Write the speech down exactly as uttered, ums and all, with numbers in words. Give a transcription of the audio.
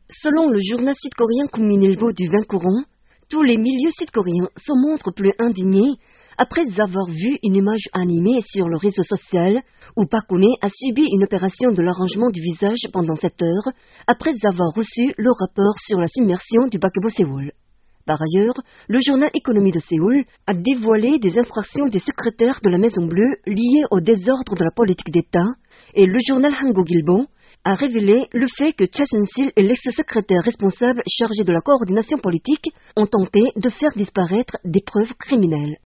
Selon le journal sud-coréen Kookmin-ilbo du vingt courant, tous les milieux sud-coréens se montrent plus indignés après avoir vu une image animée sur le réseau social où Park Geun-hye a subi une opération de l'arrangement du visage pendant sept heures après avoir reçu le rapport sur la submersion du paquebot Séoul. Par ailleurs, le journal Économie de Séoul a dévoilé des infractions des secrétaires de la Maison Bleue liées au désordre de la politique d'État et le journal Hanguk-ilbo a révélé le fait que Cha Sun-sil et l'ex-secrétaire responsable chargé de la coordination politique ont tenté de faire disparaître des preuves criminelles.